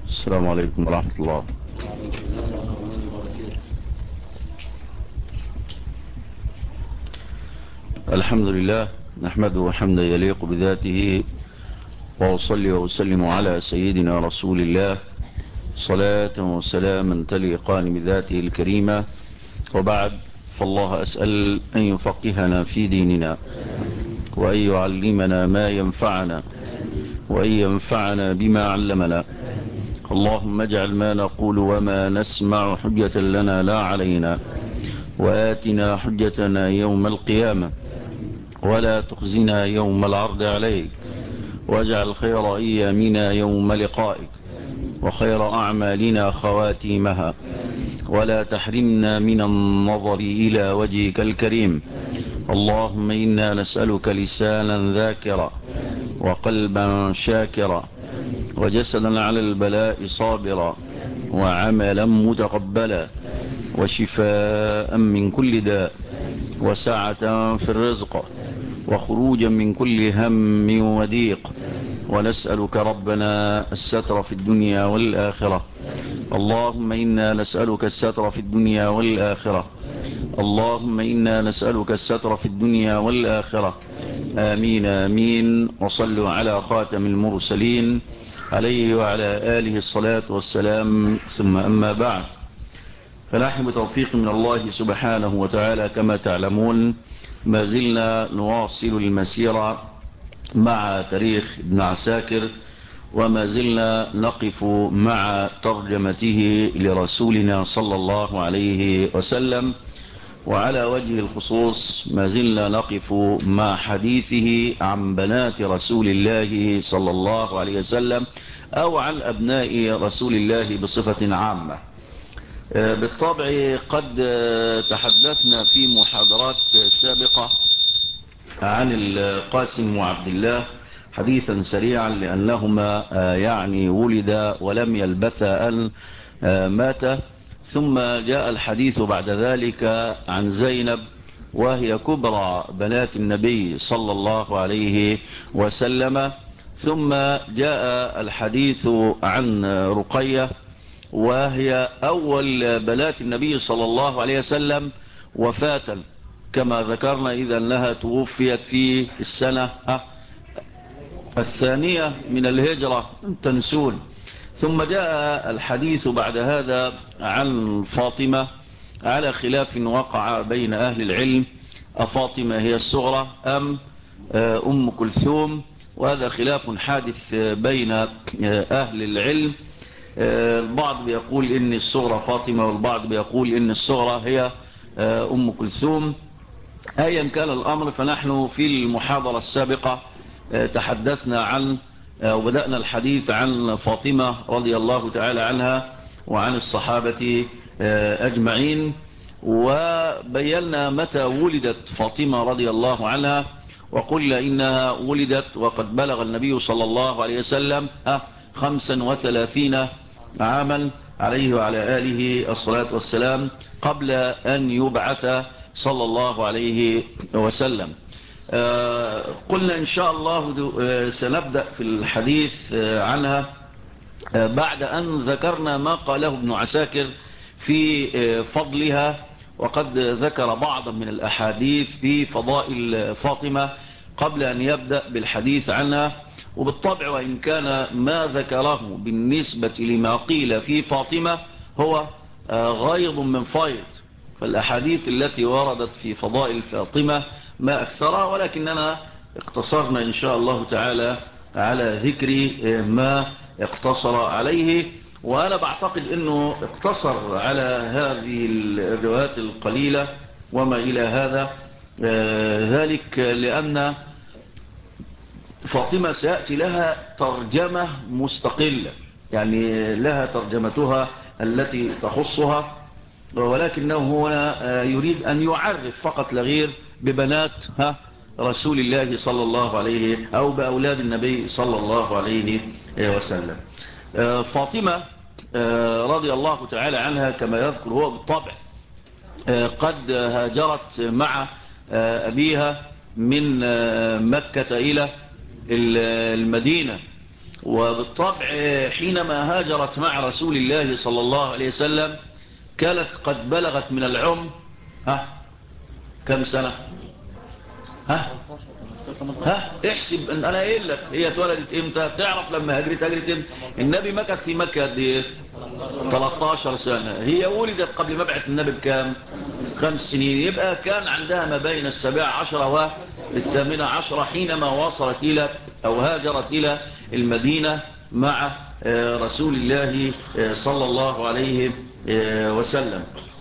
السلام عليكم ورحمة الله. الحمد لله نحمده حمدا يليق بذاته، وأصلي وأسلم على سيدنا رسول الله صلاة وسلاما تليقان بذاته الكريمة، وبعد، فالله أسأل أن يفقهنا في ديننا، وأن يعلمنا ما ينفعنا، وأن ينفعنا بما علمنا. اللهم اجعل ما نقول وما نسمع حجة لنا لا علينا، وآتنا حجتنا يوم القيامة، ولا تخزنا يوم العرض عليك، واجعل خير أيامنا يوم لقائك، وخير أعمالنا خواتيمها، ولا تحرمنا من النظر إلى وجهك الكريم. اللهم إنا نسألك لسانا ذاكرا، وقلبا شاكرا، وجسدا على البلاء صابرا، وعملا متقبلا، وشفاء من كل داء، وسعة في الرزق، وخروجا من كل هم وضيق. ونسألك ربنا الستر في الدنيا والآخرة. اللهم إنا نسألك الستر في الدنيا والآخرة. اللهم إنا نسألك الستر في الدنيا والآخرة. آمين آمين. وصلوا على خاتم المرسلين عليه وعلى آله الصلاة والسلام. ثم أما بعد، فنحن بتوفيق من الله سبحانه وتعالى كما تعلمون ما زلنا نواصل المسيرة مع تاريخ ابن عساكر، وما زلنا نقف مع ترجمته لرسولنا صلى الله عليه وسلم، وعلى وجه الخصوص ما زلنا نقف مع حديثه عن بنات رسول الله صلى الله عليه وسلم، أو عن أبناء رسول الله بصفة عامة. بالطبع قد تحدثنا في محاضرات سابقة عن القاسم وعبد الله حديثا سريعا، لأنهما يعني ولد ولم يلبث أن مات. ثم جاء الحديث بعد ذلك عن زينب، وهي كبرى بنات النبي صلى الله عليه وسلم. ثم جاء الحديث عن رقية، وهي أول بنات النبي صلى الله عليه وسلم وفاة، كما ذكرنا إذا أنها توفيت في السنة الثانية من الهجرة، تنسون. ثم جاء الحديث بعد هذا عن فاطمة، على خلاف وقع بين أهل العلم، أفاطمة هي الصغرى أم أم كلثوم؟ وهذا خلاف حادث بين أهل العلم. البعض بيقول إن الصغرى فاطمة، والبعض بيقول إن الصغرى هي أم كلثوم. أيا كان الأمر، فنحن في المحاضرة السابقة تحدثنا عن وبدأنا الحديث عن فاطمة رضي الله تعالى عنها وعن الصحابة أجمعين، وبينا متى ولدت فاطمة رضي الله عنها، وقلنا إنها ولدت وقد بلغ النبي صلى الله عليه وسلم 35 عاما عليه وعلى آله الصلاة والسلام، قبل أن يبعث صلى الله عليه وسلم. قلنا إن شاء الله سنبدأ في الحديث عنها بعد أن ذكرنا ما قاله ابن عساكر في فضلها، وقد ذكر بعضا من الأحاديث في فضائل فاطمة قبل أن يبدأ بالحديث عنها. وبالطبع وإن كان ما ذكره بالنسبة لما قيل في فاطمة هو غيض من فيض، فالأحاديث التي وردت في فضائل فاطمة ما أكثرها، ولكننا اقتصرنا إن شاء الله تعالى على ذكر ما اقتصر عليه. وأنا بعتقد أنه اقتصر على هذه الروايات القليلة وما إلى هذا، ذلك لأن فاطمة سيأتي لها ترجمة مستقلة، يعني لها ترجمتها التي تخصها، ولكنه هنا يريد أن يعرف فقط لغير ببنات رسول الله صلى الله عليه أو بأولاد النبي صلى الله عليه وسلم. فاطمة رضي الله تعالى عنها كما يذكر هو بالطبع قد هاجرت مع أبيها من مكة إلى المدينة، وبالطبع حينما هاجرت مع رسول الله صلى الله عليه وسلم كانت قد بلغت من العمر كم سنة؟ احسب ان انا قايل لك هي اتولدت امتى؟ تعرف لما هجرت امتى؟ النبي مكث في مكة قد ايه؟ 13 سنة. هي ولدت قبل مبعث النبي بكام؟ 5 سنين. يبقى كان عندها ما بين 17 و18 حينما وصلت الى او هاجرت الى المدينة مع رسول الله صلى الله عليه وسلم.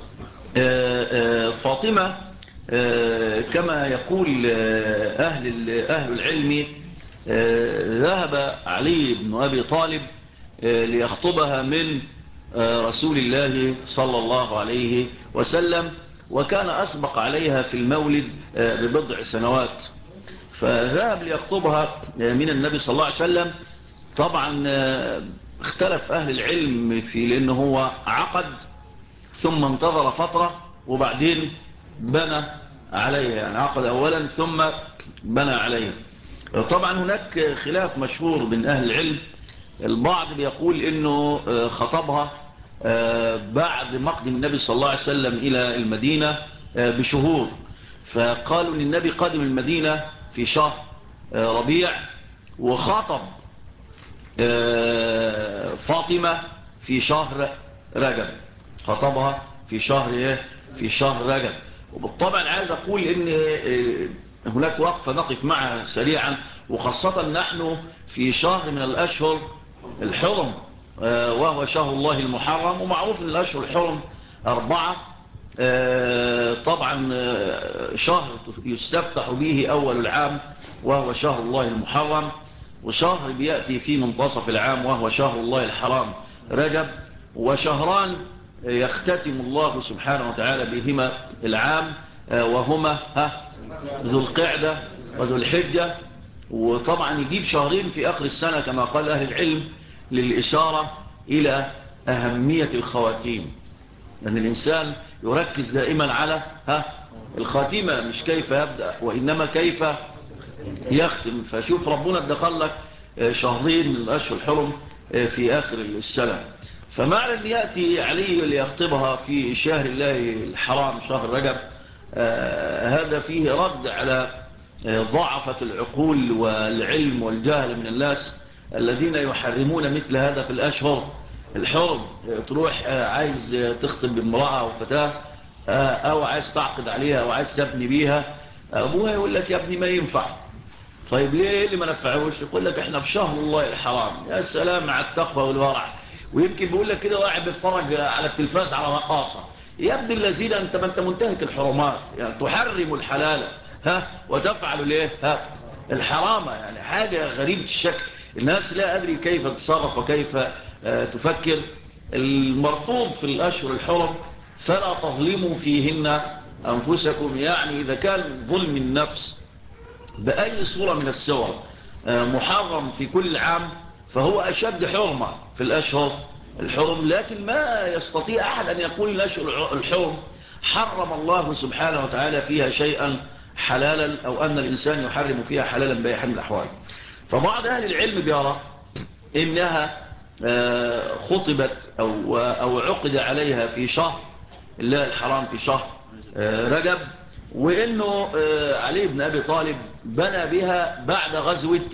فاطمة كما يقول أهل العلم ذهب علي بن أبي طالب ليخطبها من رسول الله صلى الله عليه وسلم، وكان أسبق عليها في المولد ببضع سنوات، فذهب ليخطبها من النبي صلى الله عليه وسلم. طبعا اختلف أهل العلم في لأنه هو عقد ثم انتظر فترة وبعدين بنى عليها، يعني عقد أولا ثم بنى عليها. طبعا هناك خلاف مشهور بين أهل العلم، البعض بيقول إنه خطبها بعد مقدم النبي صلى الله عليه وسلم إلى المدينة بشهور، فقالوا إن النبي قادم المدينة في شهر ربيع، وخطب فاطمة في شهر رجب، خطبها في شهر رجب. وبالطبع عايز أقول إن هناك وقفة نقف معها سريعا، وخاصة نحن في شهر من الأشهر الحرم وهو شهر الله المحرم، ومعروف أن الأشهر الحرم 4. طبعا شهر يستفتح به أول العام وهو شهر الله المحرم، وشهر بيأتي في منتصف العام وهو شهر الله الحرام رجب، وشهران يختتم الله سبحانه وتعالى بهما العام وهما ذو القعدة وذو الحجة. وطبعا يجيب شهرين في آخر السنة كما قال أهل العلم للإشارة إلى أهمية الخواتيم، لأن الإنسان يركز دائما على الخاتمة، مش كيف يبدأ وإنما كيف يختم. فشوف ربنا ادخل لك شهرين من الأشهر الحرم في آخر السنة، فمعنى أن يأتي علي ليخطبها في شهر الله الحرام شهر رجب هذا فيه رد على ضعفة العقول والعلم والجهل من الناس الذين يحرمون مثل هذا في الأشهر الحرم. تروح عايز تخطب بامرأة أو فتاة أو عايز تعقد عليها أو عايز تبني بيها، أبوها يقول لك يا ابني ما ينفع. طيب ليه اللي ما نفعوش؟ يقول لك احنا في شهر الله الحرام. يا سلام على التقوى والورع. ويمكن بيقول لك كده واحد بيتفرج على التلفاز على رقاصة، يا ابن الذين انت ما انت منتهك الحرمات، يعني تحرم الحلال وتفعل ليه الحرام، يعني حاجة غريبة الشكل. الناس لا أدري كيف تتصرف وكيف تفكر. المرفوض في الأشهر الحرم فلا تظلموا فيهن أنفسكم، يعني إذا كان ظلم النفس بأي صورة من الصور محرم في كل عام فهو أشد حرمة في الأشهر الحرم. لكن ما يستطيع أحد أن يقول الأشهر الحرم حرم الله سبحانه وتعالى فيها شيئا حلالا، أو أن الإنسان يحرم فيها حلالا بأي حال من الأحوال. فبعض أهل العلم بيرى إنها خطبت أو عقد عليها في شهر الله الحرام في شهر رجب، وإنه علي بن أبي طالب بنى بها بعد غزوة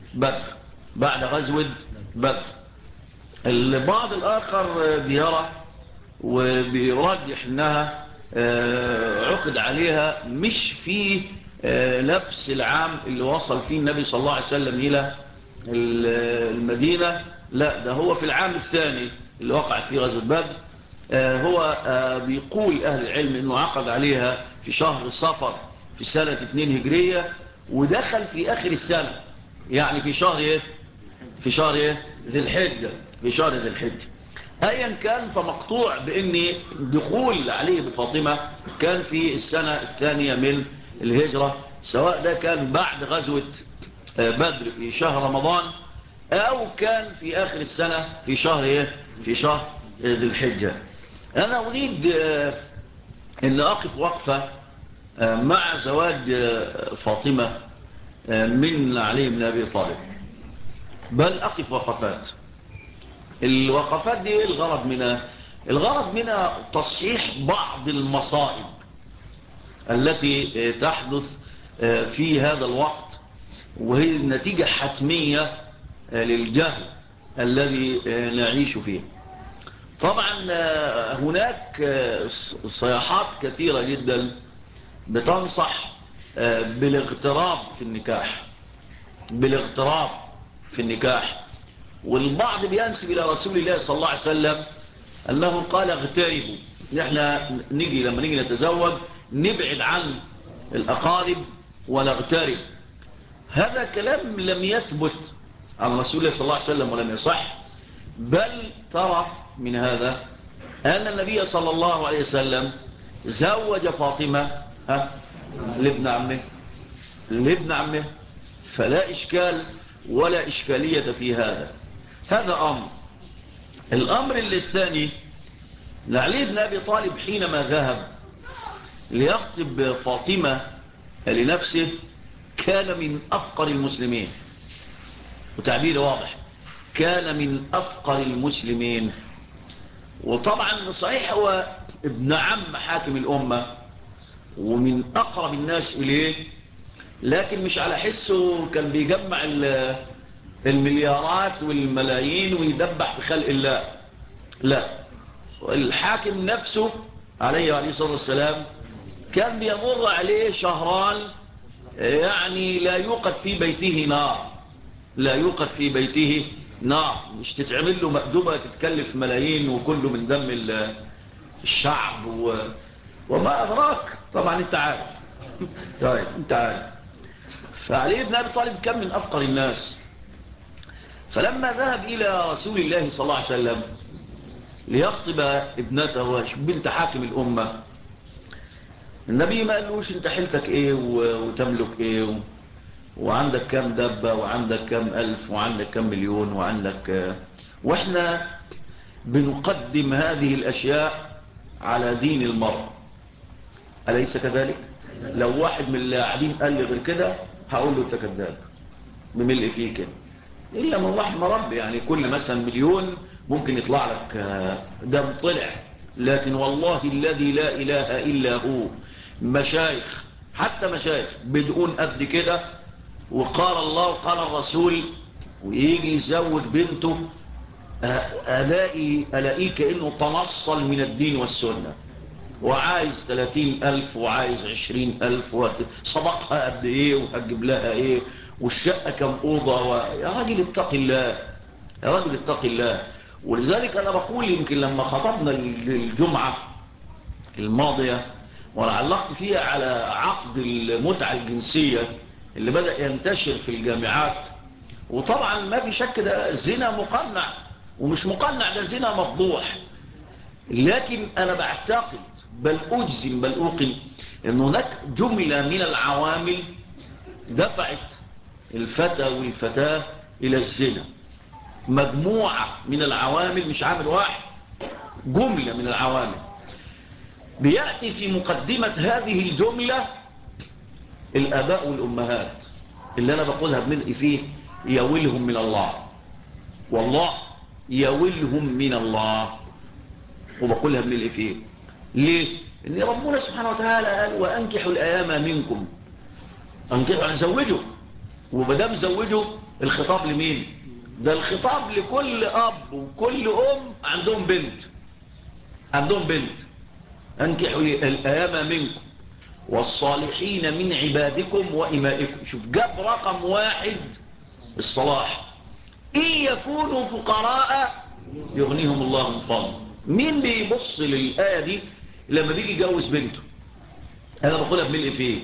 بدر. البعض الآخر بيرى وبيرجح أنها عقد عليها مش في نفس العام اللي وصل فيه النبي صلى الله عليه وسلم إلى المدينة، لا ده هو في العام الثاني اللي وقعت فيه غزوة بدر. هو بيقول أهل العلم أنه عقد عليها في شهر صفر في سنة 2 هجرية، ودخل في آخر السنة يعني في شهر ذي الحجة، في شهر ذي الحجة. أيا كان فمقطوع بأن دخول عليه بفاطمة كان في السنة الثانية من الهجرة، سواء ده كان بعد غزوة بدر في شهر رمضان أو كان في آخر السنة في شهر ذي الحجة. أنا أريد أن أقف وقفة مع زواج فاطمة من علي بن أبي طالب. بل أقف وقفات. الوقفات دي إيه الغرض منها؟ الغرض منها تصحيح بعض المصائب التي تحدث في هذا الوقت، وهي النتيجة حتمية للجهل الذي نعيش فيه. طبعا هناك صياحات كثيرة جدا بتنصح بالاغتراب في النكاح، بالاغتراب في النكاح. والبعض بينسب إلى رسول الله صلى الله عليه وسلم أنه قال اغتربوا، نحن نيجي لما نيجي نتزوج نبعد عن الأقارب ونغترب. هذا كلام لم يثبت عن رسول الله صلى الله عليه وسلم ولم يصح. بل ترى من هذا أن النبي صلى الله عليه وسلم زوج فاطمة لابن عمه، فلا إشكال ولا إشكالية في هذا. هذا أمر. الأمر اللي الثاني، علي بن أبي طالب حينما ذهب ليخطب فاطمة لنفسه كان من أفقر المسلمين، وتعبير واضح، كان من أفقر المسلمين. وطبعا صحيح هو ابن عم حاكم الأمة ومن أقرب الناس إليه، لكن مش على حسه كان بيجمع المليارات والملايين ويدبح في خلق الله. لا، الحاكم نفسه عليه الصلاة والسلام كان بيمر عليه شهران يعني لا يوقد في بيته نار، لا يوقد في بيته نار، مش تتعمل له مأدبة تتكلف ملايين وكله من دم الشعب وما أدراك. طبعا انت عارف. طيب انت عارف. فعلي بن أبي طالب كان من أفقر الناس. فلما ذهب إلى رسول الله صلى الله عليه وسلم ليخطب ابنته بنت حاكم الأمة، النبي ما قالوش انت حيلتك ايه وتملك ايه وعندك كام دبة وعندك كام ألف وعندك كام مليون وعندك واحنا بنقدم هذه الأشياء على دين المرء، أليس كذلك؟ لو واحد من اللاعبين قال لي غير كده هقول له انت كذاب بملء فيه كده، إلا من رحم ربي. يعني كل مثلا مليون ممكن يطلع لك دم طلع، لكن والله الذي لا إله إلا هو مشايخ، حتى مشايخ بدون قد كده، وقال الله وقال الرسول، ويجي يزوج بنته ألاقي كأنه تنصل من الدين والسنة، وعايز 30,000 وعايز 20,000 صدقها قد ايه وهجيب لها ايه والشقة كم أوضة يا راجل اتق الله، يا راجل اتق الله. ولذلك أنا بقول يمكن لما خطبنا الجمعة الماضية وعلقت فيها على عقد المتعة الجنسية اللي بدأ ينتشر في الجامعات، وطبعا ما في شك ده زنا مقنع ومش مقنع، ده زنا مفضوح. لكن أنا بعتقد بل أجزم بل أوقن أن هناك جملة من العوامل دفعت الفتى والفتاة إلى الزنا، مجموعة من العوامل مش عامل واحد، جملة من العوامل. بيأتي في مقدمة هذه الجملة الآباء والأمهات اللي أنا بقولها بملء فيه يولهم من الله، والله يولهم من الله، وبقولها بملء فيه. ليه؟ إن ربنا سبحانه وتعالى قال وأنكحوا الأيام منكم، أنكحوا يعني زوجوا، وبدام زوجوا الخطاب لمين؟ ده الخطاب لكل أب وكل أم عندهم بنت، عندهم بنت. أنكحوا الأيام منكم والصالحين من عبادكم وإمائكم. شوف جاب رقم واحد الصلاح، إن يكونوا فقراء يغنيهم الله من فضله. مين بيبص للآية دي لما بيجي يجوز بنته؟ أنا بقولها بملء فيه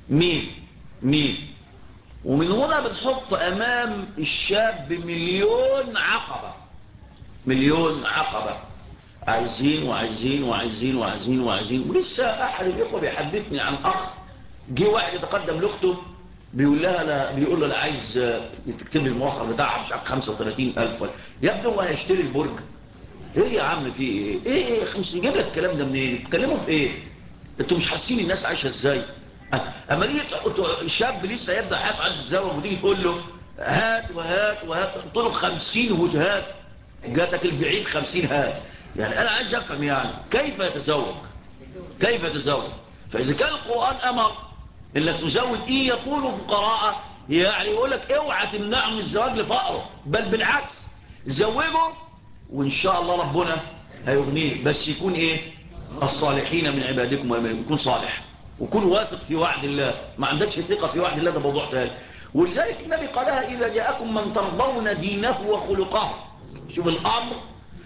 مين؟ ومن هنا بنحط أمام الشاب مليون عقبة، مليون عقبة، عايزين وعايزين وعايزين وعايزين وعايزين. ولسه أحد الإخوة بيحدثني عن أخ جه واحد يتقدم لأخته بيقول له أنا عايز تكتب لي المؤخر بتاعها مش عارف 35,000. يبدو هو هيشتري البرج. ايه يا عم في ايه يجيب لك الكلام ده منين؟ تتكلموا في ايه؟ انتوا مش حاسين الناس عايشه ازاي؟ اما نيجي الشاب لسه يبدا حياته عايز يتزوج وتيجي تقول له هات وهات وهات، قلت له 50 وجهات، جاتك البعيد 50 هات. يعني انا عايز افهم يعني كيف يتزوج، كيف يتزوج؟ فاذا كان القرآن امر انك تزوج ايه يكونوا فقراء، يعني يقول لك اوعى تمنعه من الزواج لفقره، بل بالعكس زوجه وان شاء الله ربنا هيغنيه، بس يكون ايه؟ الصالحين من عبادكم ويمنكم، يكون صالح وكون واثق في وعد الله. ما عندكش ثقة في وعد الله ده موضوع تاني. ولذلك النبي قالها إذا جاءكم من ترضون دينه وخلقه، شوف الأمر،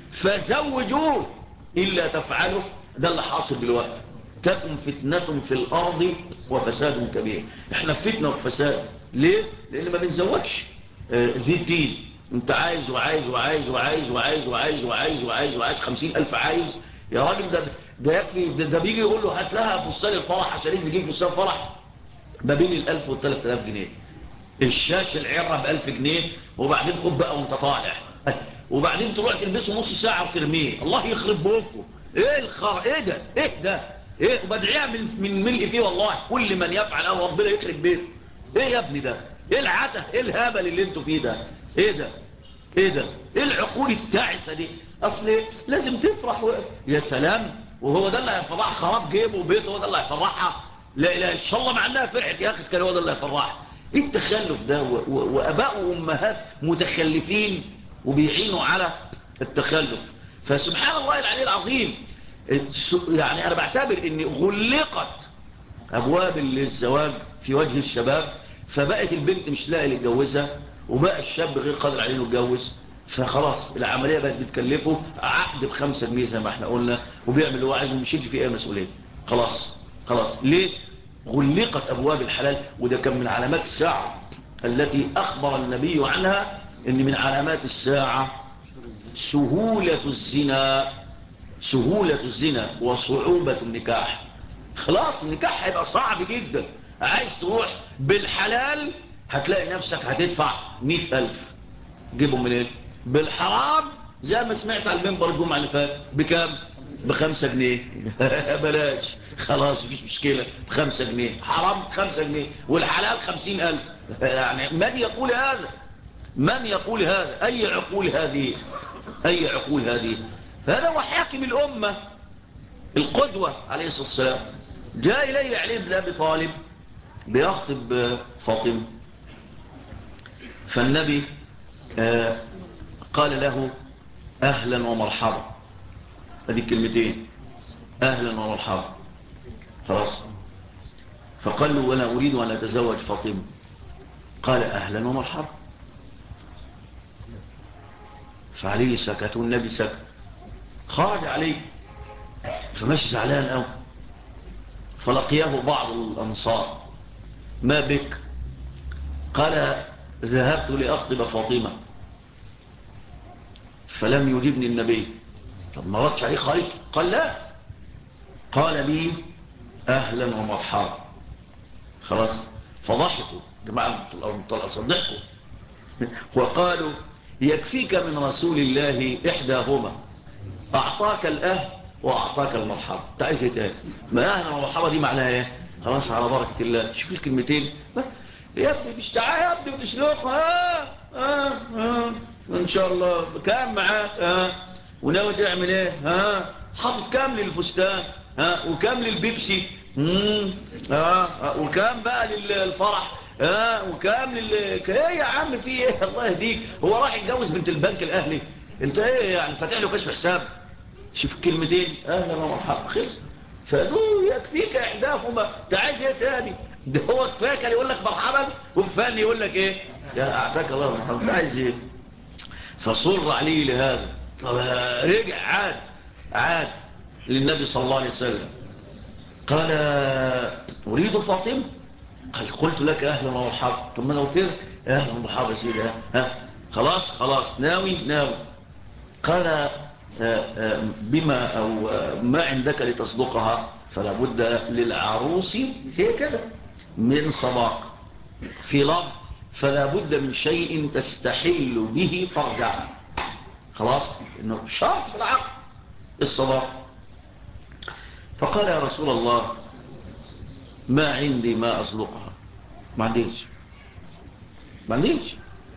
فزوجوه إلا تفعله، ده اللي حاصل بالوقت، تكن فتنة في الأرض وفساد كبير. احنا في فتنة وفساد ليه؟ لأن ما بنزوجش ذي الدين. انت عايز وعايز وعايز وعايز وعايز وعايز وعايز وعايز وعايز 50,000 عايز يا راجل. ده يكفي، ده بيجي يقول له هات لها فستان الفرح عشان يجيب فستان فرح ما بين 1000 و3000 جنيه. الشاش العرة ب1000 جنيه، وبعدين خد بقى وانت طالع وبعدين تروح تلبسه نص ساعة وترميه. الله يخرب بوكه، ايه الخر، ايه ده، ايه ده، ايه؟ وبدعيها من ملء فيه والله، كل من يفعل او ربنا يخرب بيته. ايه يا ابني ده؟ ايه العته، ايه الهبل اللي انتوا فيه ده؟ ايه ده، ايه ده، ايه العقول التعسة دي؟ اصل لازم تفرح يا سلام، وهو ده اللي هيفرح خراب جيبه وبيته، هو ده اللي هيفرحها؟ لا اله ان شاء الله، مع انها فرحت يا اخي، كان هو ده اللي هيفرحها. ايه التخلف ده؟ واباء وامهات متخلفين وبيعينوا على التخلف. فسبحان الله العلي العظيم. يعني انا بعتبر ان غلقت ابواب الزواج في وجه الشباب، فبقت البنت مش لاقي اللي يتجوزها، وبقى الشاب غير قادر عليه انه يتجوز. فخلاص العمليه بقت بتكلفه عقد ب5 جنيه زي ما احنا قلنا، وبيعمل اللي هو عايزه ومش يجي فيه اي مسؤوليه. خلاص خلاص. ليه؟ غلقت ابواب الحلال. وده كان من علامات الساعه التي اخبر النبي عنها، ان من علامات الساعه سهوله الزنا، سهوله الزنا وصعوبه النكاح. خلاص النكاح هيبقى صعب جدا. عايز تروح بالحلال هتلاقي نفسك هتدفع 100,000. جيبهم منين؟ بالحرام زي ما سمعت على المنبر الجمعة اللي فات. بكام؟ ب5 جنيه بلاش، خلاص مفيش مشكلة، ب5 جنيه حرام، 5 جنيه، والحلال 50,000. يعني من يقول هذا؟ من يقول هذا؟ أي عقول هذه؟ أي عقول هذه؟ هذا هو حاكم الأمة القدوة عليه الصلاة والسلام. جاء إليه علي بن أبي طالب بيخطب فاطمة، فالنبي قال له أهلا ومرحبا. هذه الكلمتين أهلا ومرحبا، خلاص. فقال له وأنا أريد أن أتزوج فاطمة. قال أهلا ومرحبا. فعليه سكت والنبي سكت. خرج عليه فماشي زعلان أوي، فلقيه بعض الأنصار. ما بك؟ قال ذهبت لأخطب فاطمة فلم يجبني النبي. طب ما ردش عليه خالص؟ قال لا. قال لي أهلا ومرحبا. خلاص. فضحكوا جماعة الأنصار، صدقوا وقالوا يكفيك من رسول الله إحداهما، أعطاك الأهل وأعطاك المرحبا، انت عايز ايه تاني؟ ما أهلا ومرحبا دي معناها ايه؟ خلاص على بركة الله. شوف الكلمتين يا ابني، مش تعال يا ابني وتسلوق ان شاء الله كام معاك وناوي تعمل ايه؟ حاطط كام للفستان؟ وكام للبيبسي؟ وكام بقى للفرح؟ وكام ايه يا عم في ايه؟ الله يهديك، هو راح يتجوز بنت البنك الاهلي؟ انت ايه يعني فاتح له كشف حساب؟ شوف الكلمتين اهلا ومرحبا، خلص. فقالوا يكفيك احداهما، انت عايز ايه تاني؟ ده هو كفاك اللي يقول لك مرحبا، وكفاك اللي يقول لك ايه؟ يا اعطاك الله مرحبا، انت عايز ايه؟ فصر عليه لهذا. طب رجع عاد للنبي صلى الله عليه وسلم. قال اريد فاطمه. قال قلت لك اهلا ومرحبا. طب ما انا قلت لك اهلا ومرحبا يا سيدي. خلاص ناوي. قال بما أو ما عندك لتصدقها؟ فلا بد للعروس هي كده من صداق. في لفظ فلا بد من شيء تستحل به فرجها. خلاص إنه شرط في العقد الصداق. فقال يا رسول الله ما عندي ما أصدقها، ما عنديش.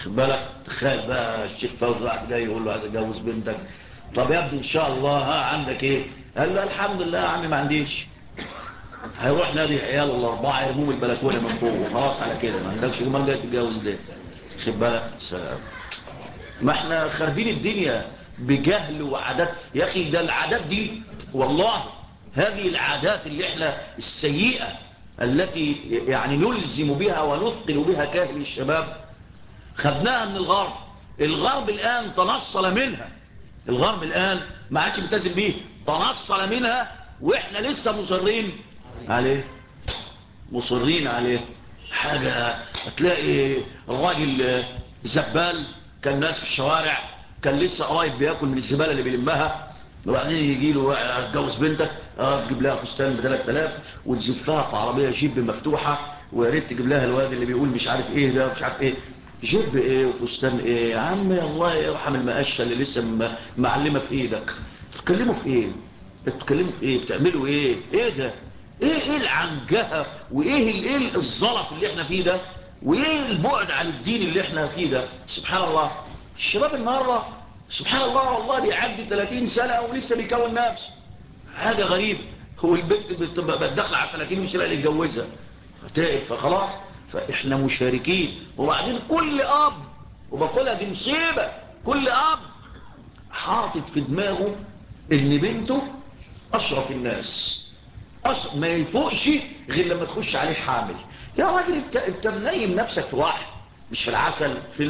خد بالك، تخيل بقى الشيخ فوزي واحد جاي يقول له عايز اتجوز بنتك، طب يا ابني ان شاء الله عندك ايه؟ قال له الحمد لله يا عمي ما عنديش. هيروح نادي عيال الاربعه يرموه من البلكونه من فوق وخلاص على كده، ما عندكش جمال جاي تتجوز ليه؟ خد بالك، سلام. ما احنا خاربين الدنيا بجهل وعادات يا اخي. ده العادات دي والله، هذه العادات اللي احنا السيئة التي يعني نلزم بها ونثقل بها كاهل الشباب، خدناها من الغرب. الغرب الآن تنصل منها، الغرب الآن ما عادش ملتزم بيه، تنصل منها، واحنا لسه مصرين عليه. حاجة هتلاقي الراجل زبال كان ناس في الشوارع، كان لسه قريب بياكل من الزبالة اللي بيلمها، وبعدين يجي له اتجوز بنتك، تجيب لها فستان ب 3000 وتزفها في عربية جيب مفتوحة، ويا ريت تجيب لها الواد اللي بيقول مش عارف ايه ده مش عارف ايه، جيب ايه وفستان ايه يا عم، الله يرحم المقشة اللي لسه معلمة في ايدك. تتكلموا في ايه؟ بتعملوا ايه ده؟ ايه العنجهة وايه الظلف اللي احنا فيه ده، وايه البعد عن الدين اللي احنا فيه ده؟ سبحان الله. الشباب النهارده سبحان الله والله بيعدي 30 سنة ولسه بيكون نفسه، حاجة غريبة. هو البنت بتبقى بتدخل على 30 ومش لاقي اللي يتجوزها، فخلاص، فاحنا مشاركين. وبعدين كل اب، وبقولها دي مصيبة، كل اب حاطط في دماغه ان بنته اشرف الناس، ما يفوقش غير لما تخش عليه حامل. يا راجل انت منيم نفسك في الوحي، مش في العسل، في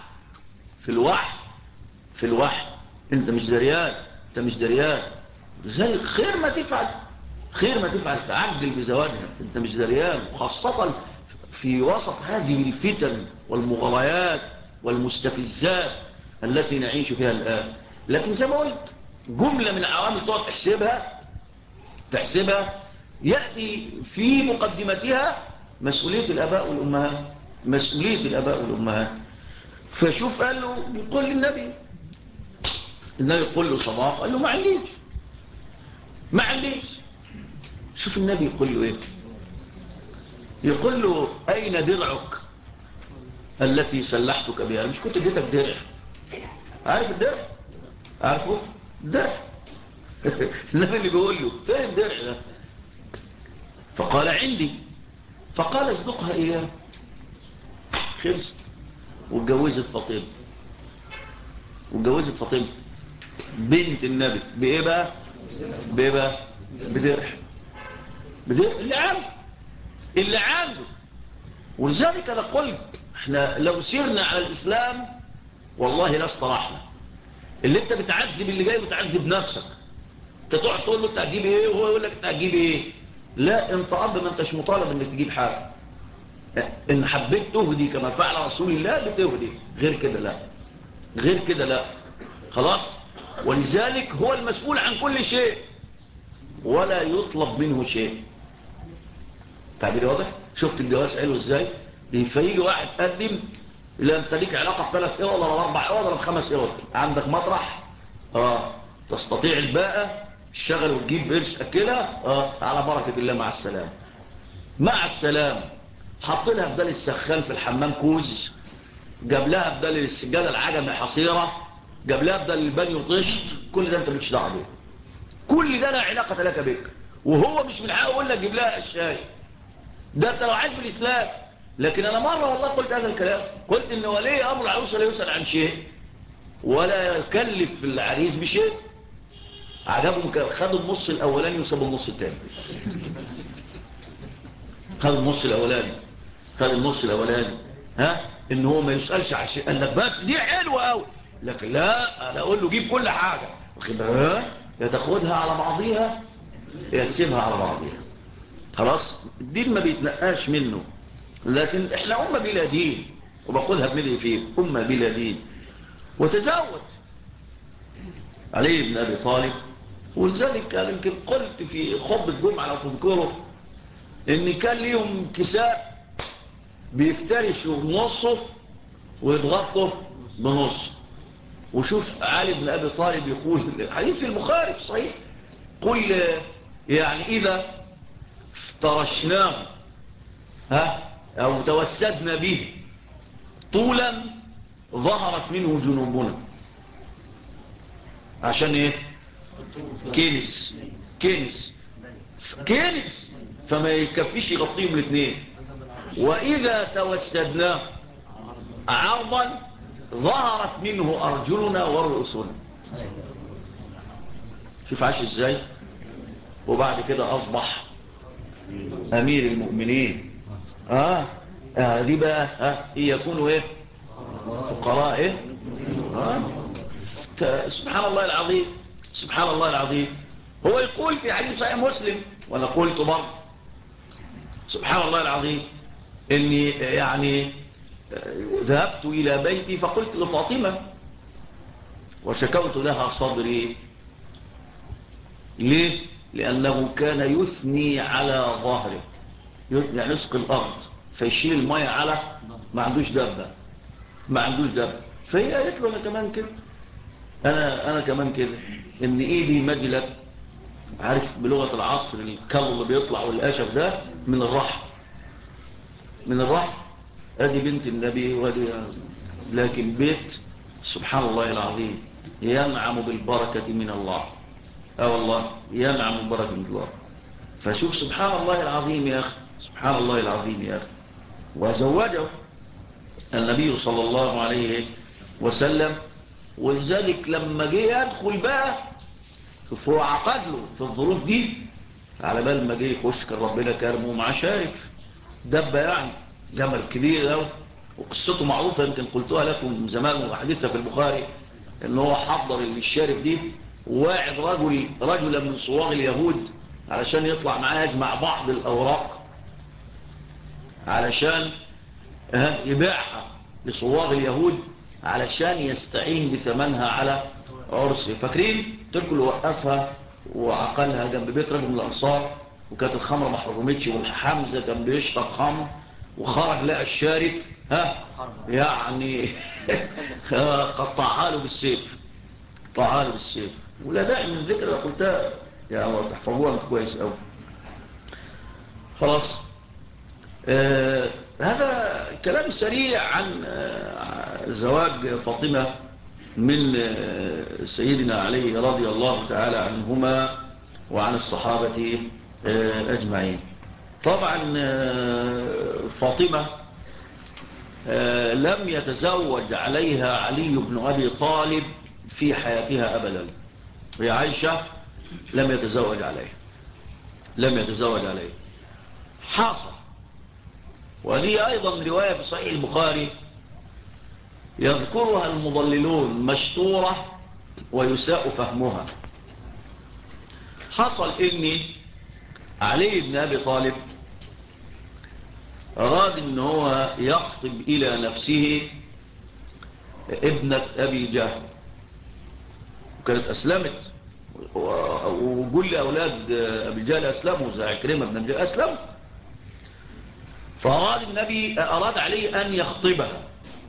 الوحي. انت مش دريان، زي خير ما تفعل تعجل بزواجها، انت مش دريان، وخاصة في وسط هذه الفتن والمغريات والمستفزات التي نعيش فيها الآن. لكن زي ما قلت، جملة من العوامل تقعد تحسبها يأتي في مقدمتها مسؤولية الآباء والأمهات. فشوف قال له، يقول للنبي، يقول له صداق، قال له ما عنديش. شوف النبي يقول له ايه، يقول له اين درعك التي سلحتك بها؟ مش كنت اديتك درع؟ عارف الدرع؟ عارفه الدرع؟ النبي اللي بيقول له فين الدرع ده؟ فقال عندي. فقال اصدقها اياه. خلصت واتجوزت فاطمه بنت النبي بايه بقى؟ بدرع اللي عنده. ولذلك انا قلت احنا لو سيرنا على الاسلام والله لا اصطلحنا. اللي انت بتعذب اللي جاي بتعذب نفسك، انت تقعد تقول له انت هتجيب ايه وهو يقول لك انت هتجيب ايه. لا، انت اب ما انتش مطالب انك تجيب حاجه. ان حبيت تهدي كما فعل رسول الله بتهدي، غير كده لا، خلاص. ولذلك هو المسؤول عن كل شيء ولا يطلب منه شيء. تعبير واضح؟ شفت الجواز حلو ازاي؟ فيجي واحد قدم، لا انت ليك علاقه ب3 اوض ولا 4 اوض ولا ب5 اوض، عندك مطرح، تستطيع الباقه، تشتغل وتجيب قرش تاكلها، على بركه الله، مع السلامه. حط لها بدل السخان في الحمام كوز، جاب لها بدل السجاده العجم حصيره، جاب لها بدل البانيو طشت، كل ده انت مالكش دعوه بيه، كل ده لا علاقه لك بك، وهو مش من حقه يقول لك جيب لها الشاي. ده انت لو عايز بالاسلام. لكن انا مره والله قلت هذا الكلام، قلت ان ولي امر العروسه لا يسال عن شيء ولا يكلف العريس بشيء. عجبهم خدوا النص الاولاني وسابوا النص الثاني. خدوا النص الاولاني ان هو ما يسالش عن شيء، قال لك بس دي حلوه قوي، لكن لا، انا اقول له جيب كل حاجه، يا تاخدها على بعضيها يا تسيبها على بعضيها. خلاص، الدين ما بيتنقاش منه. لكن احنا امه بلا دين، وبقولها بملي فيه، امه بلا دين. وتزوج علي بن ابي طالب. ولذلك كان يمكن قلت في خطبه الجمعه لو تذكروا ان كان ليهم كساء بيفترشوا نصه ويضغطوا بنص. وشوف علي بن ابي طالب يقول، حديث في البخاري في صحيح، قل يعني اذا افترشناه او توسدنا به طولا ظهرت منه جنوبنا. عشان ايه؟ كنس فما يكفيش يغطيهم الاثنين. واذا توسدناه عرضا ظهرت منه ارجلنا ورؤوسنا. شوف عاش ازاي. وبعد كده اصبح امير المؤمنين. دي بقى يكونوا ايه؟ فقراء ايه؟ سبحان الله العظيم. سبحان الله العظيم. هو يقول في حديث صحيح مسلم، وانا قلت برضه سبحان الله العظيم، اني يعني ذهبت الى بيتي فقلت لفاطمة وشكوت لها صدري. ليه؟ لانه كان يثني على ظهره، يعني يسقي الارض فيشيل المية على ما عندوش دابة. فهي قالت له انا كمان كده، انا كمان كده، ان ايدي مجلت. عارف بلغة العصر الكل اللي بيطلع والقشف ده من الرحم. ادي بنت النبي وادي، لكن بيت سبحان الله العظيم ينعم بالبركة من الله. والله ينعم بالبركة من الله. فشوف سبحان الله العظيم يا اخي، سبحان الله العظيم يا اخي. وزوجه النبي صلى الله عليه وسلم. ولذلك لما جه يدخل بقى، شوف هو عقد له في الظروف دي، على بال ما جه يخش كان ربنا كرمه مع شارف دبة، يعني جمل كبير قوي. وقصته معروفة، يمكن قلتها لكم زمان وحديثها في البخاري، ان هو حضر الشارف دي وواعد رجلا من صواغ اليهود علشان يطلع معاه يجمع بعض الأوراق علشان يبيعها لصواغ اليهود علشان يستعين بثمنها على عرسه. فاكرين تركوا اللي وقفها وعقلها جنب بيت رجل من الأنصار، وكانت الخمرة ما حرمتش، والحمزة كان بيشرب خمر، وخرج لقى الشارف يعني قطعها له بالسيف. ولا داعي من الذكر اللي قلتها يعني تحفظوها كويس قوي. خلاص. هذا كلام سريع عن زواج فاطمة من سيدنا علي رضي الله تعالى عنهما وعن الصحابة أجمعين. طبعا فاطمة لم يتزوج عليها علي بن أبي طالب في حياتها أبدا. هي عائشة لم يتزوج عليها. حاصل. وهذه أيضا رواية في صحيح البخاري يذكرها المضللون مشطورة ويساء فهمها. حصل إن علي بن أبي طالب أراد إن هو يخطب إلى نفسه ابنة أبي جهل، وكانت أسلمت، وكل أولاد أبي جهل أسلموا، زي عكرمة بن أبي جهل أسلموا. فأراد النبي عليه أن يخطبها،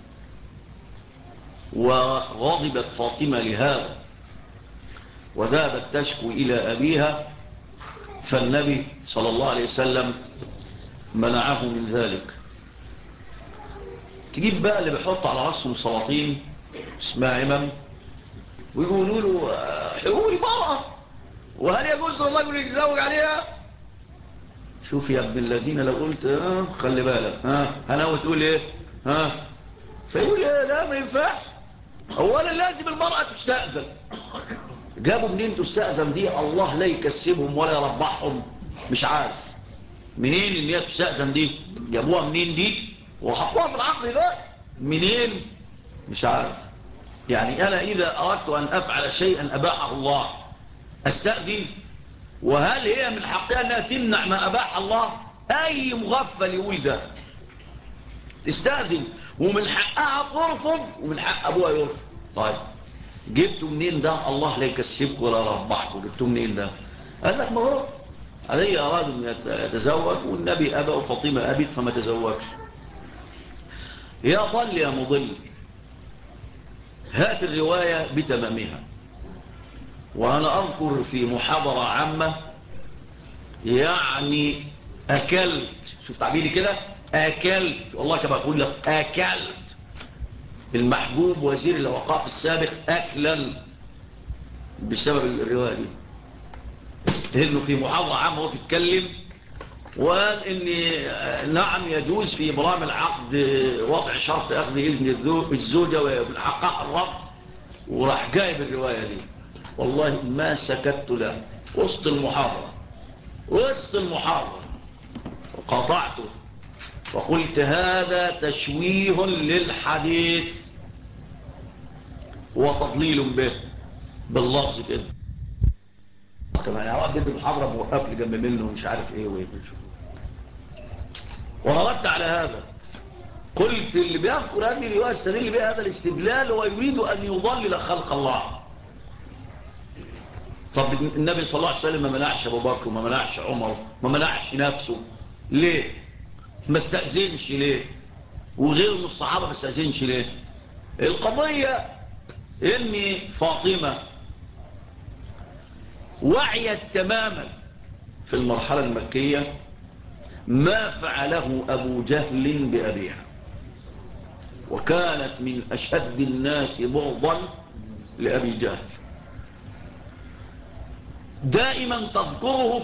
وغضبت فاطمة لهذا وذهبت تشكو إلى أبيها، فالنبي صلى الله عليه وسلم منعه من ذلك. تجيب بقى اللي بيحط على رأسهم سلاطين اسمها إمام ويقولوا له حقوق المرأة، وهل يجوز الله يقول يتزوج عليها؟ شوف يا ابن الذين لو قلت خلي بالك هناوي تقول ايه فيقول لا ما ينفعش. اولا لازم المرأة تستأذن. جابوا منين تستأذن دي؟ الله لا يكسبهم ولا يربحهم، مش عارف منين ان هي تستأذن دي، جابوها منين دي وحطوها في العقل ده منين مش عارف. يعني انا اذا اردت ان افعل شيئا اباحه الله استأذن؟ وهل هي من حقها انها تمنع ما اباح الله؟ اي مغفل يقول ده تستأذن، ومن حقها ترفض ومن حق ابوها يرفض. طيب جبتوا منين ده؟ الله لا يكسبكم ولا يربحكم. جبتوا منين ده؟ قال لك ما هو علي اراد ان يتزوج والنبي ابى وفاطمه ابت فما تزوجش. يا ضل يا مضل، هات الروايه بتمامها. وانا اذكر في محاضره عامه يعني اكلت، شوف تعبيري كده، اكلت والله كما اقول لك اكلت المحبوب وزير الأوقاف السابق أكلا بسبب الرواية دي. إنه في محاضرة عامة هو يتكلم وقال إن نعم يجوز في إبرام العقد وضع شرط أخذ إذن الزوجة وحقها الرب، وراح جايب الرواية دي. والله ما سكت له وسط المحاضرة وقاطعته وقلت هذا تشويه للحديث وتضليل به باللفظ كده. كمان اوقات بدي محاضره موقف لي جنب منه ومش عارف ايه وايه. وردت على هذا قلت اللي بيذكر هذه الروايه يستدل بها هذا الاستدلال هو يريد ان يضلل خلق الله. طب النبي صلى الله عليه وسلم ما منعش ابو بكر وما منعش عمر ما منعش نفسه ليه؟ ما استأذنش ليه؟ وغيره من الصحابه ما استأذنش ليه؟ القضيه ان فاطمه وعيت تماما في المرحلة المكية ما فعله أبو جهل بأبيها، وكانت من أشد الناس بغضا لأبي جهل، دائما تذكره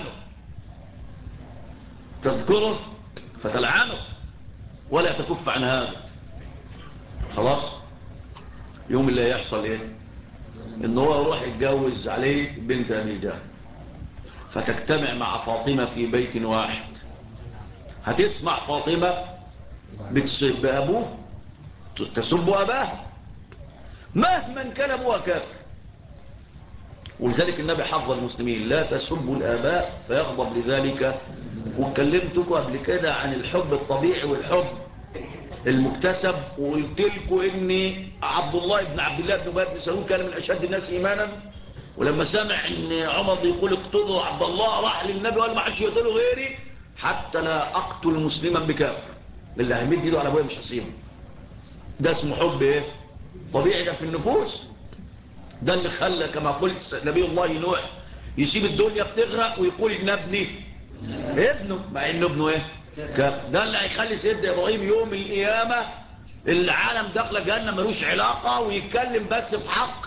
فتلعنه ولا تكف عن هذا. خلاص يوم اللي يحصل ايه؟ ان هو يروح يتجوز عليه بنت أبي جهل فتجتمع مع فاطمة في بيت واحد. هتسمع فاطمة بتسب أبوه، تسب أباه مهما كان أبوها كافر. ولذلك النبي حفظ المسلمين لا تسبوا الآباء فيغضب لذلك. واتكلمتكم قبل كده عن الحب الطبيعي والحب المكتسب، وقلت لكم ان عبد الله بن أبي بن سلول كان من أشد الناس إيمانا، ولما سمع ان عمر بيقول اقتلوا عبد الله راح للنبي وقال ما حدش يقتله غيري حتى لا اقتل مسلما بكافر، اللي هيمد ايده على ابويا مش هسيبه. ده اسمه حب ايه؟ طبيعي، ده في النفوس. ده اللي خلى كما قلت نبي الله نوح يسيب الدنيا بتغرق ويقول ان ابنه مع ان ابنه ايه؟ كافر. ده اللي هيخلي سيدنا ابراهيم يوم القيامه العالم داخله جهنم ملوش علاقه ويتكلم بس في حق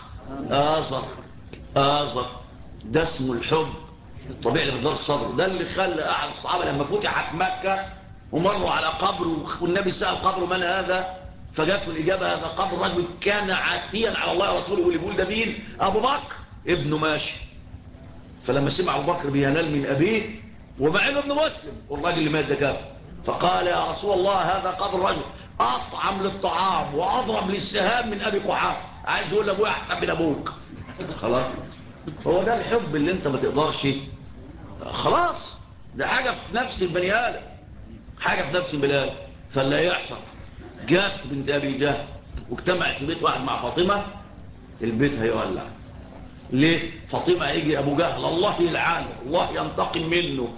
آزر. ده اسمه الحب الطبيعي اللي في دار الصدر. ده اللي خلى أحد الصحابة لما فتحت مكة ومروا على قبر والنبي سأل قبره من هذا، فجاءت الإجابة هذا قبر رجل كان عاتيا على الله ورسوله، واللي يقول ده مين؟ أبو بكر ابنه ماشي. فلما سمع أبو بكر بينال من أبيه ومع إنه ابن مسلم والراجل اللي مات ده كافر، فقال يا رسول الله هذا قبر رجل أطعم للطعام وأضرب للسهام من أبي قحافة، عايز يقول لأبويا أحسن من أبوك. خلاص هو ده الحب اللي انت ما تقدرش. خلاص ده حاجة في نفس البني آدم، فاللي يحصل جات بنت أبي جهل واجتمعت في بيت واحد مع فاطمة، البيت هيولع. ليه؟ فاطمة هيجي أبو جهل الله يلعنه الله ينتقم منه.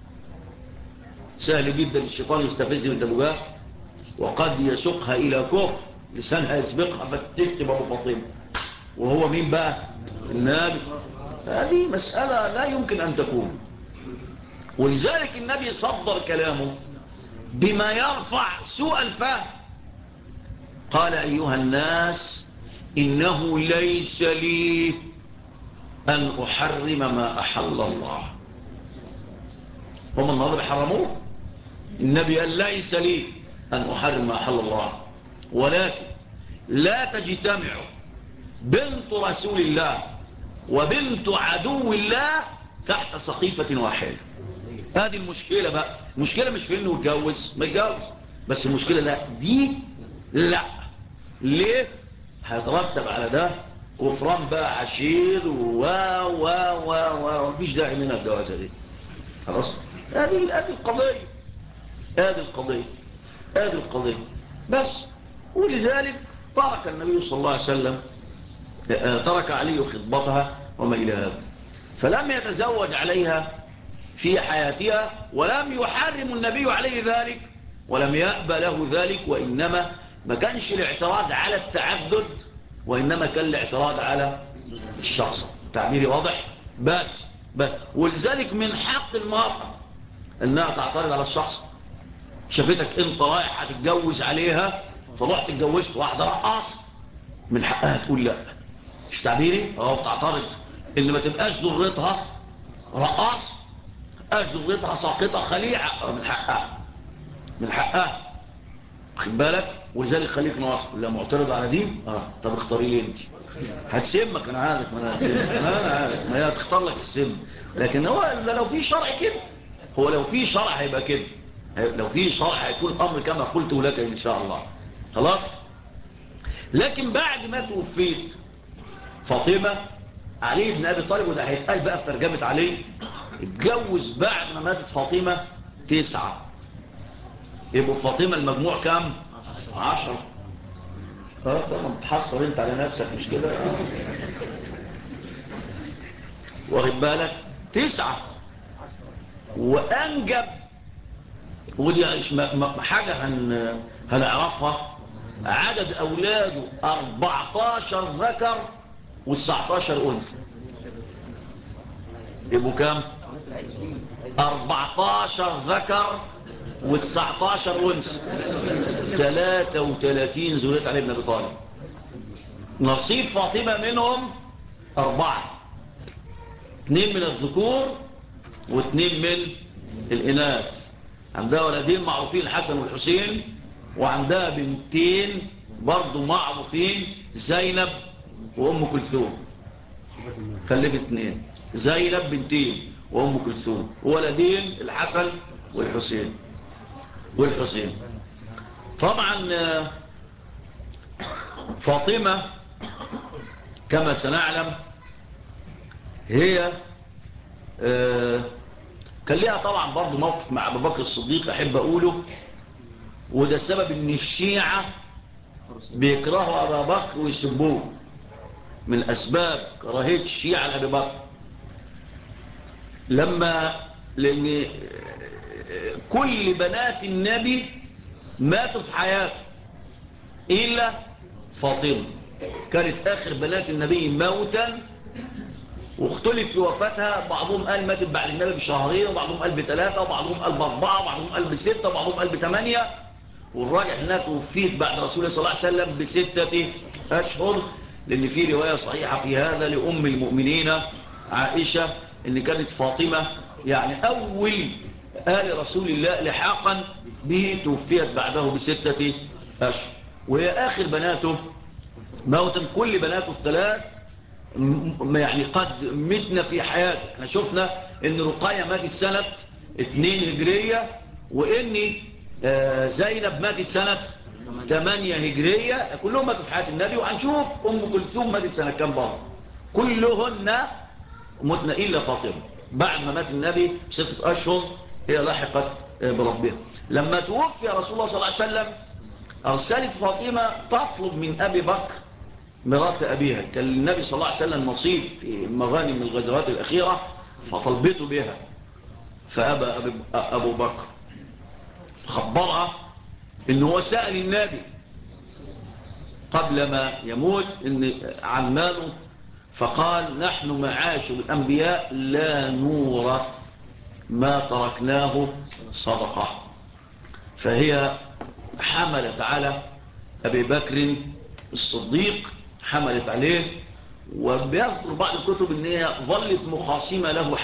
سهل جدا الشيطان يستفز بنت أبو جهل وقد يسوقها إلى كفر، لسانها يسبقها فتشتم أبو فاطمة. وهو مين بقى؟ النبي. هذه مسألة لا يمكن أن تكون. ولذلك النبي صدر كلامه بما يرفع سوء الفهم. قال أيها الناس إنه ليس لي أن أحرم ما أحل الله. هم النهارده بيحرموه. النبي قال ليس لي أن أحرم ما أحل الله، ولكن لا تجتمع بنت رسول الله وبنت عدو الله تحت سقيفة واحدة. هذه المشكلة بقى. المشكلة مش في انه يتجوز ما يتجوز، بس المشكلة لا دي لا. ليه؟ هيترتب على ده كفران بقى عشير مفيش داعي منها الجوازة دي. خلاص هذه القضية بس. ولذلك ترك النبي صلى الله عليه وسلم ترك علي خطبتها وما إلى هذا، فلم يتزوج عليها في حياتها، ولم يحرم النبي عليه ذلك ولم يأبى له ذلك، وإنما ما كانش الاعتراض على التعدد، وإنما كان الاعتراض على الشخص. تعبيري واضح؟ بس ولذلك من حق المرأة أنها تعترض على الشخص. شافتك انت رايح هتتجوز عليها فرحت اتجوزت واحدة رقاصة، من حقها تقول لا. مش تعبيري؟ بتعترض ان ما تبقاش ضرتها رقاصة، مبقاش ضرتها ساقطة خليعة، من حقها، من حقها، خد بالك. ولذلك خليك ناصر. لا معترض على دي، طب اختاري لي انت. هتسمك، انا عارف، انا هتسمك، انا عارف، ما هي هتختار لك السم. لكن هو لو في شرع كده، هو لو في شرع هيبقى كده، لو في شرع هيكون الامر كما قلت لك ان شاء الله. خلاص. لكن بعد ما توفيت فاطمة، علي بن ابي طالب، وده هيتقال بقى في ترجمة علي، اتجوز بعد ما ماتت فاطمة 9. يبقوا فاطمة المجموع كام؟ 10. طبعا تحصل انت على نفسك، مش كده؟ واخد بالك؟ 9. وانجب، ودي حاجة هنعرفها، عدد اولاده 14 ذكر و19 انثى. يبقوا كام؟ 14 ذكر و19 انثى، 33 ذرية علي بن ابي طالب. نصيب فاطمة منهم 4، 2 من الذكور و2 من الإناث. عندها ولدين معروفين، الحسن والحسين، وعندها بنتين برضو معروفين، زينب وأم كلثوم. خلفت 2، زينب بنتين وأم كلثوم، وولدين الحسن والحسين. طبعا فاطمة كما سنعلم هي كان لها طبعا برضو موقف مع أبو بكر الصديق أحب أقوله، وده السبب ان الشيعة بيكرهوا أبا بكر ويسبوه، من أسباب كراهية الشيعة لأبي بكر. لأن كل بنات النبي ماتوا في حياته إلا فاطمة، كانت آخر بنات النبي موتا، واختلف في وفاتها. بعضهم قال ماتت بعد النبي بشهرين، وبعضهم قال ب3، وبعضهم قال ب4، وبعضهم قال ب6، وبعضهم قال ب8. والراجح انها توفيت بعد رسول الله صلى الله عليه وسلم ب6 أشهر، لأن في رواية صحيحة في هذا لأم المؤمنين عائشة ان كانت فاطمة يعني أول آل رسول الله لحاقا به توفيت بعده ب6 أشهر، وهي آخر بناته موتا. كل بناته الثلاث يعني قد متنا في حياته. احنا شفنا ان رقية ماتت سنة 2 هجرية، وان زينب ماتت سنة 8 هجرية، كلهم ماتوا في حياة النبي. وهنشوف ام كلثوم ماتت سنة كام برضه، كلهن متنا الا فاطمة بعد ما مات النبي ب6 أشهر هي لحقت بربها. لما توفي رسول الله صلى الله عليه وسلم ارسلت فاطمة تطلب من ابي بكر ميراث أبيها. كان النبي صلى الله عليه وسلم نصيب في مغانم الغزوات الأخيرة، فطلبته بها، فأبى أبو بكر. خبرها إنه هو سأل النبي قبل ما يموت عن ماله، فقال نحن معاشر الأنبياء لا نورث ما تركناه صدقة. فهي حملت على أبي بكر الصديق، حملت عليه. وبيذكر بعض الكتب ان هي ظلت مخاصمة له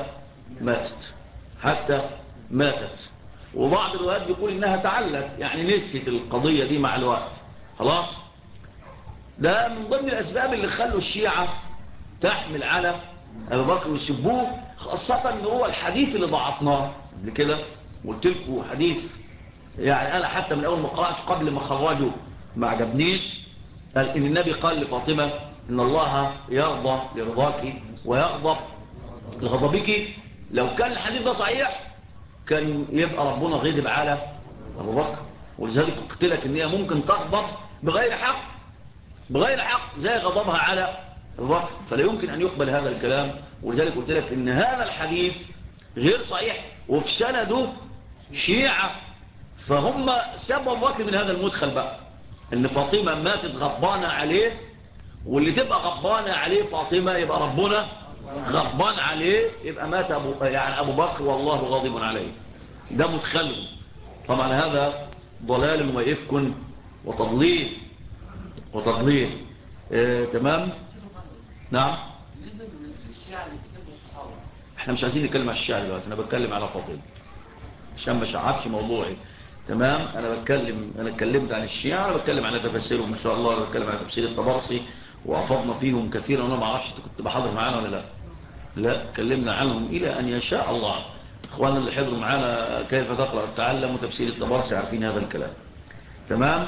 حتى ماتت. وبعض الروايات بيقول انها تعلت، يعني نسيت القضية دي مع الوقت. خلاص. ده من ضمن الاسباب اللي خلوا الشيعة تحمل على ابو بكر ويسبوه، خاصة ان هو الحديث اللي ضعفناه قبل كده، قلت لكم حديث يعني انا حتى من اول ما قرأت قبل ما خرجه ما عجبنيش. قال ان النبي قال لفاطمة ان الله يرضى لرضاك ويغضب لغضبك. لو كان الحديث ده صحيح كان يبقى ربنا غضب على ابو بكر. ولذلك قلت لك ان هي ممكن تغضب بغير حق زي غضبها على ابو بكر، فلا يمكن ان يقبل هذا الكلام. ولذلك قلت لك ان هذا الحديث غير صحيح، وفي سنده شيعة، فهم سبوا ابو بكر من هذا المدخل بقى، ان فاطمة ماتت غضبانة عليه، واللي تبقى غضبانة عليه فاطمة يبقى ربنا غضبان عليه، يبقى مات أبو بكر والله غاضب عليه. ده مدخلهم. طبعا هذا ضلال وإفك وتضليل وتضليل. تمام. نعم. بالنسبة للشيعة اللي بيسبوا الصحابة، احنا مش عايزين نتكلم على الشيعة دلوقتي، انا بتكلم على فاطمة عشان ما شعبش موضوعي. تمام. انا اتكلمت عن الشيعة، انا بتكلم على تفاسيرهم ان شاء الله، انا بتكلم على تفسير الطبرسي وافضنا فيهم كثيرا، وانا ما اعرفش انت كنت بحضر معانا ولا لا. لا، اتكلمنا عنهم الى ان يشاء الله. اخواننا اللي حضروا معانا كيف تقرأ التعلم وتفسير الطبرسي عارفين هذا الكلام. تمام.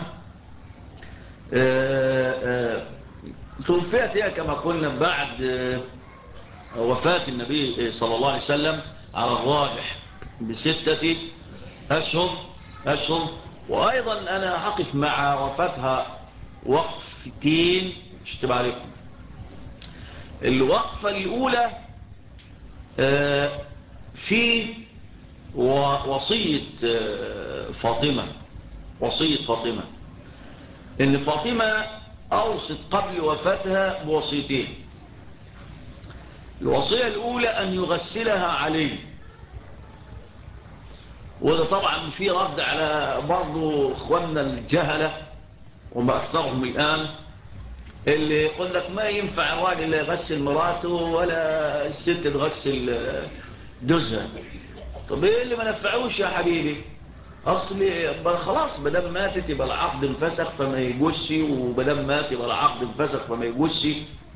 توفيت هي كما قلنا بعد وفاة النبي صلى الله عليه وسلم على الراجح ب6 أشهر. وأيضا أنا هقف مع وفاتها وقفتين مش تبقى عارفهم. الوقفة الأولى في وصية فاطمة، إن فاطمة أوصت قبل وفاتها بوصيتين. الوصية الأولى أن يغسلها علي، وده طبعا في رد على برضو اخواننا الجهلة وما أكثرهم الآن، اللي يقول لك ما ينفع الراجل يغسل مراته ولا الست تغسل جوزها. طب ايه اللي ما نفعوش يا حبيبي؟ اصلي خلاص بدل ماتت يبقى العقد انفسخ فما يجوزش، وبدل مات يبقى العقد انفسخ فما يجوزش،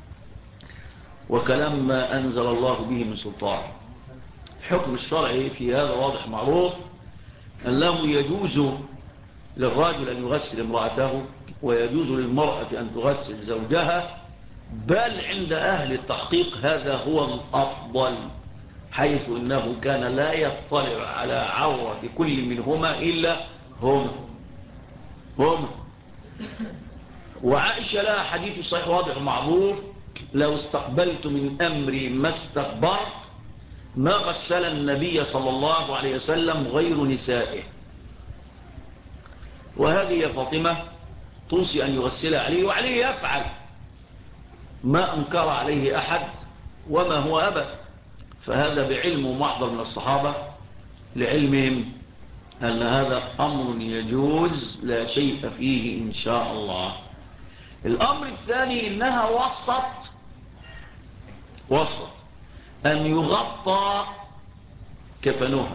وكلام ما أنزل الله به من سلطان. الحكم الشرعي في هذا واضح معروف، أنه يجوز للرجل أن يغسل امرأته ويجوز للمرأة أن تغسل زوجها، بل عند أهل التحقيق هذا هو الأفضل، حيث أنه كان لا يطلع على عورة كل منهما إلا هم. وعائشة لها حديث صحيح واضح معروف: لو استقبلت من أمري ما استكبرت ما غسل النبي صلى الله عليه وسلم غير نسائه. وهذه فاطمة توصي أن يغسل عليه، وعليه يفعل ما أنكر عليه أحد وما هو أبى. فهذا بعلم محضر من الصحابة لعلمهم أن هذا أمر يجوز لا شيء فيه إن شاء الله. الأمر الثاني إنها وسط أن يغطى كفنها،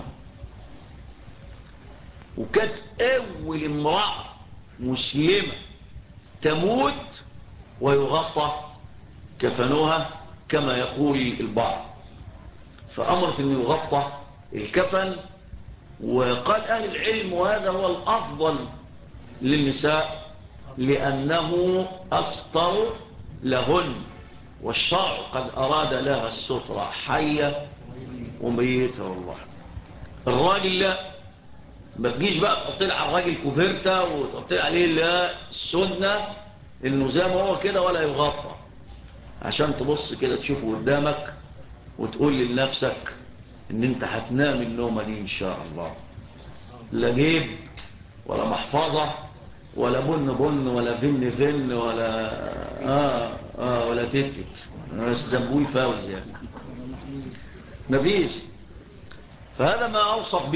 وكانت أول امرأة مسلمة تموت ويغطى كفنها كما يقول البعض، فأمرت أن يغطى الكفن. وقال أهل العلم وهذا هو الأفضل للنساء لأنه أستر لهن، والشرع قد أراد لها السترة حية وميتة. والله الراجل لا، ما تجيش بقى تحط لي على الراجل كوفيرتا وتحط لي عليه لا، السنة انه زي ما هو كده ولا يغطى، عشان تبص كده تشوفه قدامك وتقول لنفسك ان انت هتنام النومة دي ان شاء الله. لا جيب ولا محفظة ولا بن ولا فن ولا تتت الزنبوي فاوز يعني مفيش. فهذا ما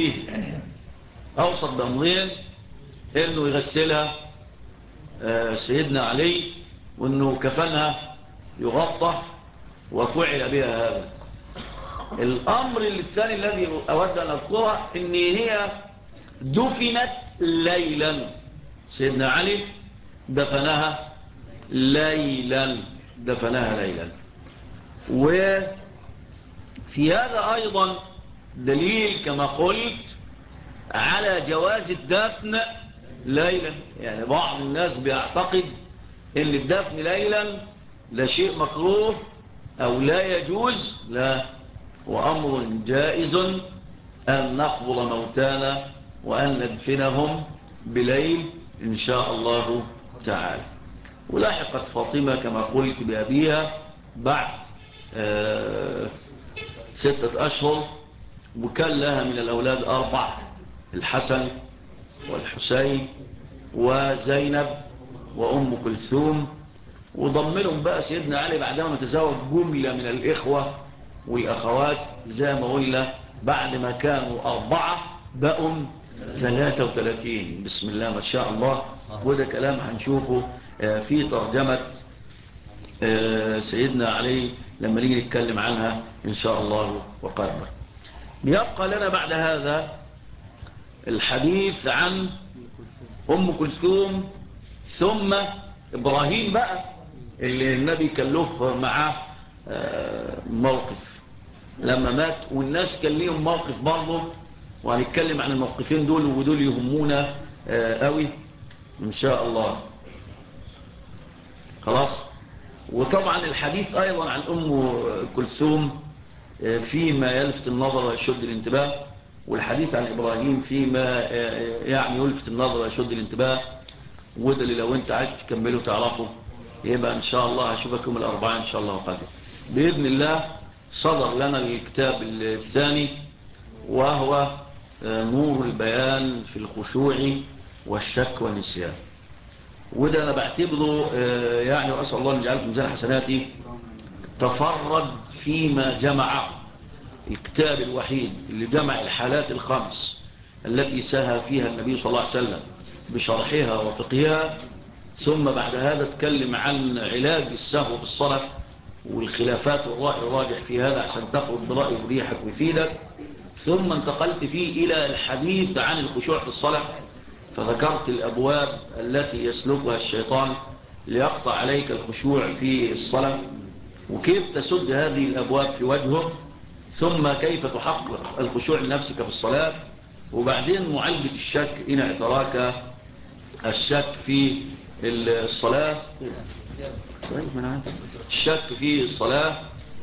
أوصف بأمرين: إنه يغسلها سيدنا علي، وإنه كفنها يغطى، وفعل بها هذا. الأمر الثاني الذي أود أن أذكره إن هي دفنت ليلا، سيدنا علي دفنها ليلا. وفي هذا أيضا دليل كما قلت على جواز الدفن ليلا. يعني بعض الناس بيعتقد ان الدفن ليلا لا شيء مكروه او لا يجوز، لا، وامر جائز ان نقبر موتانا وان ندفنهم بليل ان شاء الله تعالى. ولاحقت فاطمة كما قلت بأبيها بعد 6 أشهر، وكان لها من الأولاد 4: الحسن والحسين وزينب وأم كلثوم. وضمنهم بقى سيدنا علي بعدما تزوج جملة من الإخوة والأخوات، زي ما قلنا بعد ما كانوا 4 بقوا 33. بسم الله ما شاء الله. وده كلام هنشوفه في ترجمة سيدنا علي لما نيجي نتكلم عنها إن شاء الله وقدر. بيبقى لنا بعد هذا الحديث عن أم كلثوم ثم إبراهيم بقى اللي النبي كان له معاه موقف لما مات، والناس كان ليهم موقف برضه، وهنتكلم عن الموقفين دول ودول يهمونا قوي إن شاء الله. خلاص. وطبعا الحديث أيضا عن أم كلثوم فيما يلفت النظر ويشد الانتباه، والحديث عن إبراهيم فيما يعني يلفت النظر ويشد الانتباه. وده اللي لو انت عايز تكمله تعرفه يبقى إن شاء الله هشوفكم الأربعين إن شاء الله وقدر بإذن الله. صدر لنا الكتاب الثاني وهو نور البيان في الخشوع والشك والنسيان. وده أنا بعتبره يعني وأسأل الله أن يجعله في ميزان حسناتي تفرد فيما جمعه، الكتاب الوحيد اللي جمع الحالات الخمس التي سهى فيها النبي صلى الله عليه وسلم بشرحها وفقهها، ثم بعد هذا اتكلم عن علاج السهو في الصلاة والخلافات والرأي الراجح في هذا عشان تخرج برأي يريحك ويفيدك، ثم انتقلت فيه إلى الحديث عن الخشوع في الصلاة، فذكرت الأبواب التي يسلكها الشيطان ليقطع عليك الخشوع في الصلاة، وكيف تسد هذه الأبواب في وجهه، ثم كيف تحقق الخشوع لنفسك في الصلاة، وبعدين معالجة الشك إن اعتراك الشك في الصلاة، الشك في الصلاة،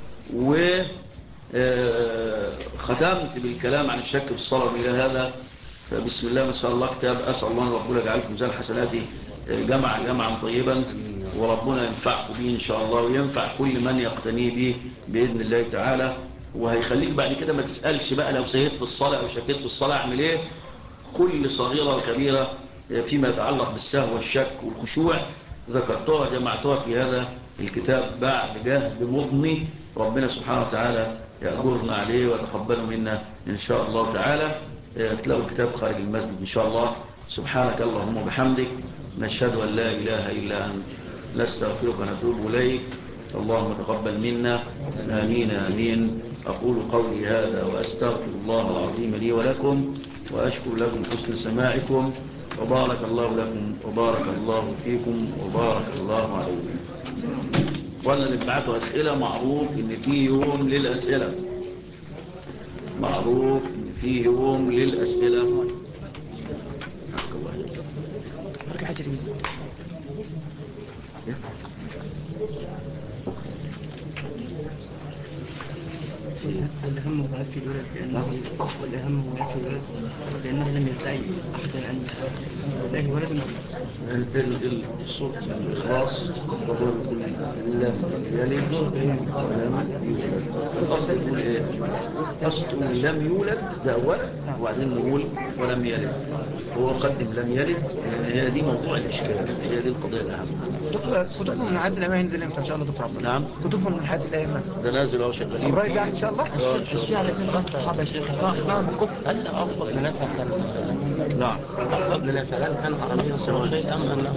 وختمت بالكلام عن الشك في الصلاة إلى هذا. فبسم الله ما شاء الله كتاب أسأل الله أن ربنا يجعلكم ميزان حسناتي جمعا طيبا، وربنا ينفعكم به إن شاء الله وينفع كل من يقتني به بإذن الله تعالى. وهيخليك بعد كده ما تسألش بقى لو سهيت في الصلاة أو شكيت في الصلاة أعمل إيه. كل صغيرة وكبيرة فيما يتعلق بالسهو والشك والخشوع ذكرتها جمعتها في هذا الكتاب بعد جهد مضني. ربنا سبحانه وتعالى يأجرنا عليه ويتقبله منا إن شاء الله تعالى. تلاقوا الكتاب خارج المسجد إن شاء الله. سبحانك اللهم وبحمدك نشهد أن لا إله إلا أنت نستغفرك ونتوب إليك. اللهم تقبل منا. آمين آمين. أقول قولي هذا وأستغفر الله العظيم لي ولكم، وأشكر لكم حسن سماعكم، وبارك الله لكم وبارك الله فيكم وبارك الله عليكم. ولا نبعثوا أسئلة، معروف إن في يوم للأسئلة، معروف إن في يوم للأسئلة. والأهم هو في الولد والأهم هو في الولد لأنه لم يدعي أحدا أن الله ولد. الصوت الإخلاص لم يلد الأصل لم يولد ده أولا، وبعدين نقول ولم يلد. هو قدم لم يلد لأن هي دي موضوع الإشكال، هي دي القضية الأهم. كتبهم من حياة الأيام ينزل إمتى إن شاء الله دكتور عبد الله؟ نعم كتبهم من حياة الأيام ده نازل أو شغالين قريب يعني إن شاء الله. الشيعة التي صدت الصحابة يا شيخ اسمها بالكفر. هل أفضل لناسها كان نعم أفضل لناسها هل كان عربيا سوى شيء أم أنه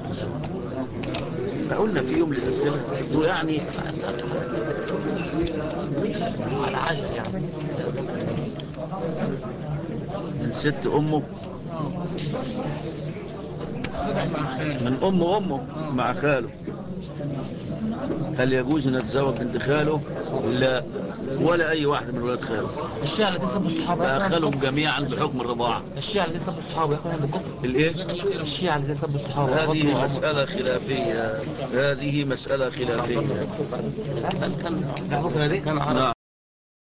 قلنا في يوم للأسئلة يعني على عجل يعني من ست أمه من أمه مع خاله. هل يجوز أن يتزوج بنت خاله؟ لا، ولا أي واحد من ولاد خاله. الشيعة التي سبوا الصحابة خالهم جميعا بحكم الرضاعة. الشيعة التي سبوا الصحابة يقولون بالكفر. الإيه؟ الشيعة التي سبوا الصحابة هذه مسألة خلافية. هذه مسألة خلافية. هل كان عربي؟ نعم.